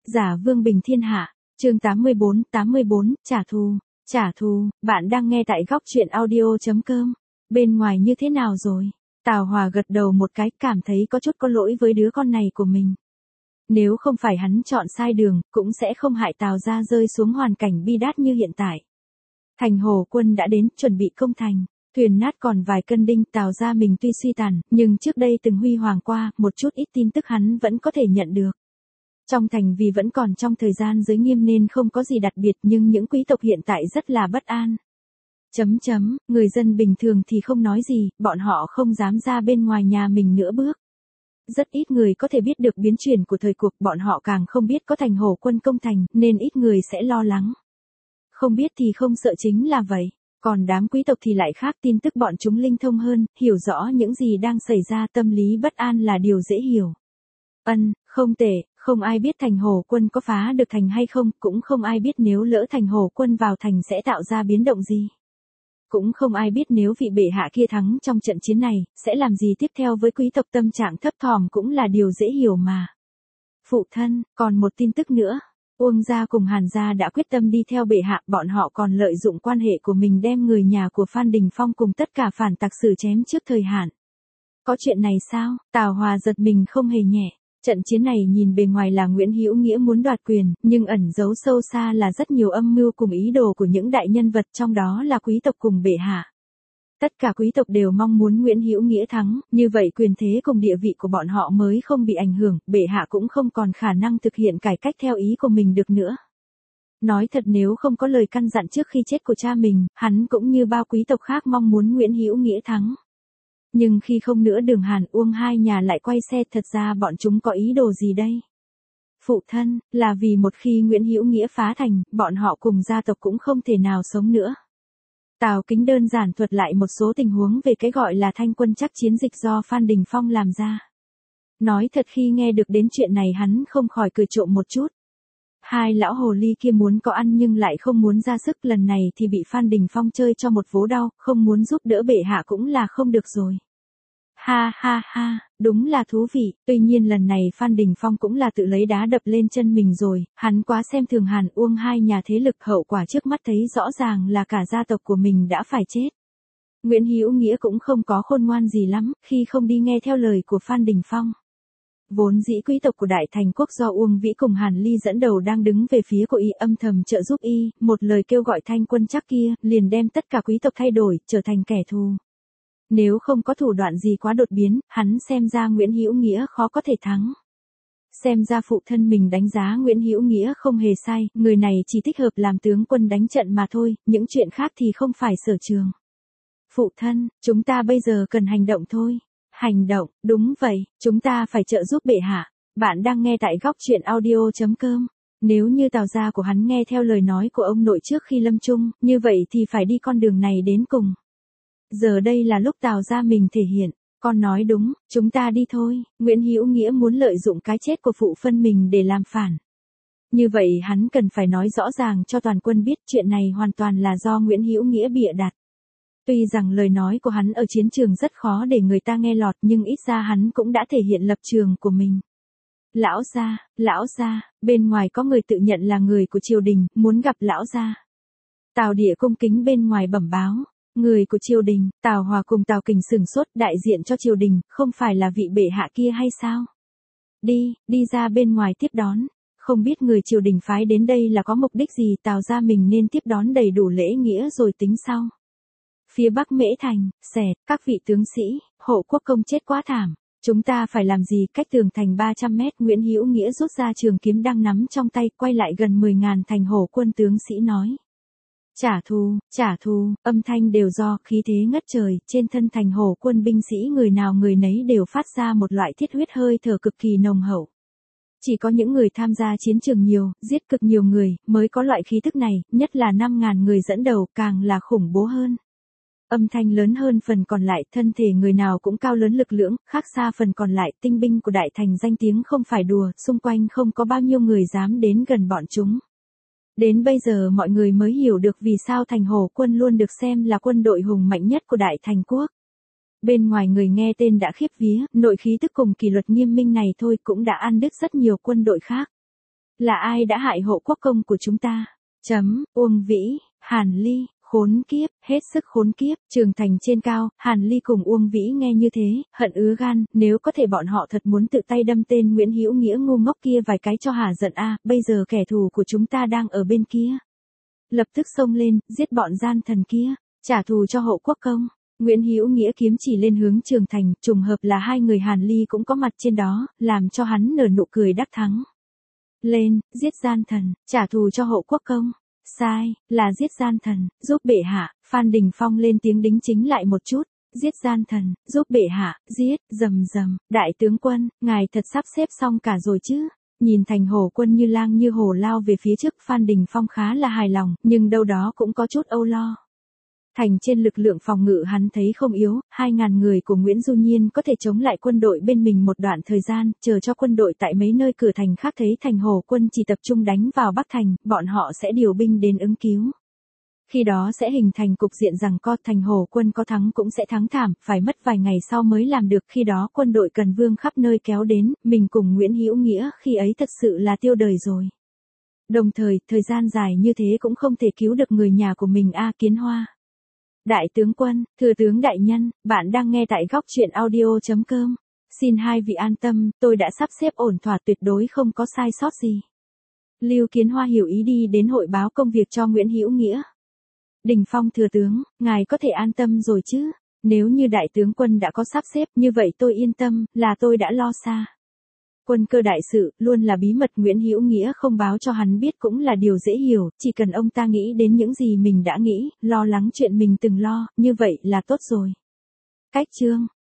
Giả vương bình thiên hạ, chương 84, trả thù, bạn đang nghe tại góc truyện audio.com. Bên ngoài như thế nào rồi? Tào Hòa gật đầu một cái, cảm thấy có chút có lỗi với đứa con này của mình. Nếu không phải hắn chọn sai đường, cũng sẽ không hại Tào gia rơi xuống hoàn cảnh bi đát như hiện tại. Thành Hồ quân đã đến, chuẩn bị công thành. Thuyền nát còn vài cân đinh, Tào gia mình tuy suy tàn, nhưng trước đây từng huy hoàng qua, một chút ít tin tức hắn vẫn có thể nhận được. Trong thành vì vẫn còn trong thời gian giới nghiêm nên không có gì đặc biệt, nhưng những quý tộc hiện tại rất là bất an. Người dân bình thường thì không nói gì, bọn họ không dám ra bên ngoài nhà mình nữa bước. Rất ít người có thể biết được biến chuyển của thời cuộc, bọn họ càng không biết có Thành Hồ quân công thành, nên ít người sẽ lo lắng. Không biết thì không sợ chính là vậy. Còn đám quý tộc thì lại khác, tin tức bọn chúng linh thông hơn, hiểu rõ những gì đang xảy ra, tâm lý bất an là điều dễ hiểu. Không tệ, không ai biết Thành Hồ quân có phá được thành hay không, cũng không ai biết nếu lỡ Thành Hồ quân vào thành sẽ tạo ra biến động gì. Cũng không ai biết nếu vị bệ hạ kia thắng trong trận chiến này, sẽ làm gì tiếp theo với quý tộc, tâm trạng thấp thỏm cũng là điều dễ hiểu mà. Phụ thân, còn một tin tức nữa. Uông gia cùng Hàn gia đã quyết tâm đi theo bệ hạ, bọn họ còn lợi dụng quan hệ của mình đem người nhà của Phan Đình Phong cùng tất cả phản tặc xử chém trước thời hạn. Có chuyện này sao? Tào Hòa giật mình không hề nhẹ. Trận chiến này nhìn bề ngoài là Nguyễn Hữu Nghĩa muốn đoạt quyền, nhưng ẩn giấu sâu xa là rất nhiều âm mưu cùng ý đồ của những đại nhân vật, trong đó là quý tộc cùng bệ hạ. Tất cả quý tộc đều mong muốn Nguyễn Hữu Nghĩa thắng, như vậy quyền thế cùng địa vị của bọn họ mới không bị ảnh hưởng, bệ hạ cũng không còn khả năng thực hiện cải cách theo ý của mình được nữa. Nói thật, nếu không có lời căn dặn trước khi chết của cha mình, hắn cũng như bao quý tộc khác mong muốn Nguyễn Hữu Nghĩa thắng. Nhưng khi không nữa Đường Hàn Uông hai nhà lại quay xe, thật ra bọn chúng có ý đồ gì đây? Phụ thân, là vì một khi Nguyễn Hữu Nghĩa phá thành, bọn họ cùng gia tộc cũng không thể nào sống nữa. Tào Kính đơn giản thuật lại một số tình huống về cái gọi là thanh quân chắc chiến dịch do Phan Đình Phong làm ra. Nói thật, khi nghe được đến chuyện này hắn không khỏi cười trộm một chút. Hai lão hồ ly kia muốn có ăn nhưng lại không muốn ra sức, lần này thì bị Phan Đình Phong chơi cho một vố đau, không muốn giúp đỡ bệ hạ cũng là không được rồi. Ha, đúng là thú vị, tuy nhiên lần này Phan Đình Phong cũng là tự lấy đá đập lên chân mình rồi, hắn quá xem thường Hàn Uông hai nhà thế lực, hậu quả trước mắt thấy rõ ràng là cả gia tộc của mình đã phải chết. Nguyễn Hữu Nghĩa cũng không có khôn ngoan gì lắm, khi không đi nghe theo lời của Phan Đình Phong. Vốn dĩ quý tộc của Đại Thành Quốc do Uông Vĩ cùng Hàn Ly dẫn đầu đang đứng về phía của y, âm thầm trợ giúp y, một lời kêu gọi thanh quân chắc kia, liền đem tất cả quý tộc thay đổi, trở thành kẻ thù. Nếu không có thủ đoạn gì quá đột biến, hắn xem ra Nguyễn Hữu Nghĩa khó có thể thắng. Xem ra phụ thân mình đánh giá Nguyễn Hữu Nghĩa không hề sai, người này chỉ thích hợp làm tướng quân đánh trận mà thôi, những chuyện khác thì không phải sở trường. Phụ thân, chúng ta bây giờ cần hành động thôi. Hành động, đúng vậy, chúng ta phải trợ giúp bệ hạ. Bạn đang nghe tại góc truyện audio.com. Nếu như Tào gia của hắn nghe theo lời nói của ông nội trước khi lâm chung, như vậy thì phải đi con đường này đến cùng. Giờ đây là lúc Tào gia mình thể hiện. Con nói đúng, chúng ta đi thôi. Nguyễn Hữu Nghĩa muốn lợi dụng cái chết của phụ phân mình để làm phản. Như vậy hắn cần phải nói rõ ràng cho toàn quân biết chuyện này hoàn toàn là do Nguyễn Hữu Nghĩa bịa đặt. Tuy rằng lời nói của hắn ở chiến trường rất khó để người ta nghe lọt, nhưng ít ra hắn cũng đã thể hiện lập trường của mình. Lão gia, bên ngoài có người tự nhận là người của triều đình, muốn gặp lão gia. Tào Địa cung kính bên ngoài bẩm báo. Người của triều đình? Tào Hòa cùng Tào Kình sửng sốt, đại diện cho triều đình, không phải là vị bệ hạ kia hay sao? Đi ra bên ngoài tiếp đón. Không biết người triều đình phái đến đây là có mục đích gì, Tào gia mình nên tiếp đón đầy đủ lễ nghĩa rồi tính sau. Phía Bắc Mễ Thành, các vị tướng sĩ, hộ quốc công chết quá thảm. Chúng ta phải làm gì? Cách tường thành 300 mét, Nguyễn Hữu Nghĩa rút ra trường kiếm đang nắm trong tay, quay lại gần 10.000 Thành Hồ quân tướng sĩ nói. Trả thù, âm thanh đều do, khí thế ngất trời, trên thân Thành Hồ quân binh sĩ người nào người nấy đều phát ra một loại thiết huyết hơi thở cực kỳ nồng hậu. Chỉ có những người tham gia chiến trường nhiều, giết cực nhiều người, mới có loại khí thức này, nhất là 5.000 người dẫn đầu, càng là khủng bố hơn. Âm thanh lớn hơn phần còn lại, thân thể người nào cũng cao lớn lực lưỡng, khác xa phần còn lại, tinh binh của Đại Thành danh tiếng không phải đùa, xung quanh không có bao nhiêu người dám đến gần bọn chúng. Đến bây giờ mọi người mới hiểu được vì sao Thành Hồ quân luôn được xem là quân đội hùng mạnh nhất của Đại Thành Quốc. Bên ngoài người nghe tên đã khiếp vía, nội khí tức cùng kỷ luật nghiêm minh này thôi cũng đã ăn đứt rất nhiều quân đội khác. Là ai đã hại hộ quốc công của chúng ta? Uông Vĩ, Hàn Ly, khốn kiếp, hết sức khốn kiếp, trường thành trên cao, Hàn Ly cùng Uông Vĩ nghe như thế, hận ứa gan, nếu có thể bọn họ thật muốn tự tay đâm tên Nguyễn Hữu Nghĩa ngu ngốc kia vài cái cho hả giận a, bây giờ kẻ thù của chúng ta đang ở bên kia. Lập tức xông lên, giết bọn gian thần kia, trả thù cho hộ quốc công. Nguyễn Hữu Nghĩa kiếm chỉ lên hướng trường thành, trùng hợp là hai người Hàn Ly cũng có mặt trên đó, làm cho hắn nở nụ cười đắc thắng. Lên, giết gian thần, trả thù cho hộ quốc công. Sai, là giết gian thần, giúp bệ hạ. Phan Đình Phong lên tiếng đính chính lại một chút. Giết gian thần, giúp bệ hạ, giết, rầm rầm. Đại tướng quân, ngài thật sắp xếp xong cả rồi chứ? Nhìn Thành Hổ quân như lang như hổ lao về phía trước, Phan Đình Phong khá là hài lòng, nhưng đâu đó cũng có chút âu lo. Thành trên lực lượng phòng ngự hắn thấy không yếu, 2.000 người của Nguyễn Du Nhiên có thể chống lại quân đội bên mình một đoạn thời gian, chờ cho quân đội tại mấy nơi cửa thành khác thấy Thành Hổ quân chỉ tập trung đánh vào Bắc Thành, bọn họ sẽ điều binh đến ứng cứu. Khi đó sẽ hình thành cục diện rằng Thành Hổ quân có thắng cũng sẽ thắng thảm, phải mất vài ngày sau mới làm được, khi đó quân đội Cần Vương khắp nơi kéo đến, mình cùng Nguyễn Hữu Nghĩa khi ấy thật sự là tiêu đời rồi. Đồng thời, thời gian dài như thế cũng không thể cứu được người nhà của mình Kiến Hoa. Đại tướng quân, thừa tướng đại nhân, bạn đang nghe tại góc truyện audio.com. Xin hai vị an tâm, tôi đã sắp xếp ổn thỏa tuyệt đối không có sai sót gì. Lưu Kiến Hoa hiểu ý đi đến hội báo công việc cho Nguyễn Hữu Nghĩa. Đình Phong thừa tướng, ngài có thể an tâm rồi chứ? Nếu như đại tướng quân đã có sắp xếp như vậy tôi yên tâm, là tôi đã lo xa. Quân cơ đại sự, luôn là bí mật, Nguyễn Hữu Nghĩa không báo cho hắn biết cũng là điều dễ hiểu, chỉ cần ông ta nghĩ đến những gì mình đã nghĩ, lo lắng chuyện mình từng lo, như vậy là tốt rồi. Cách chương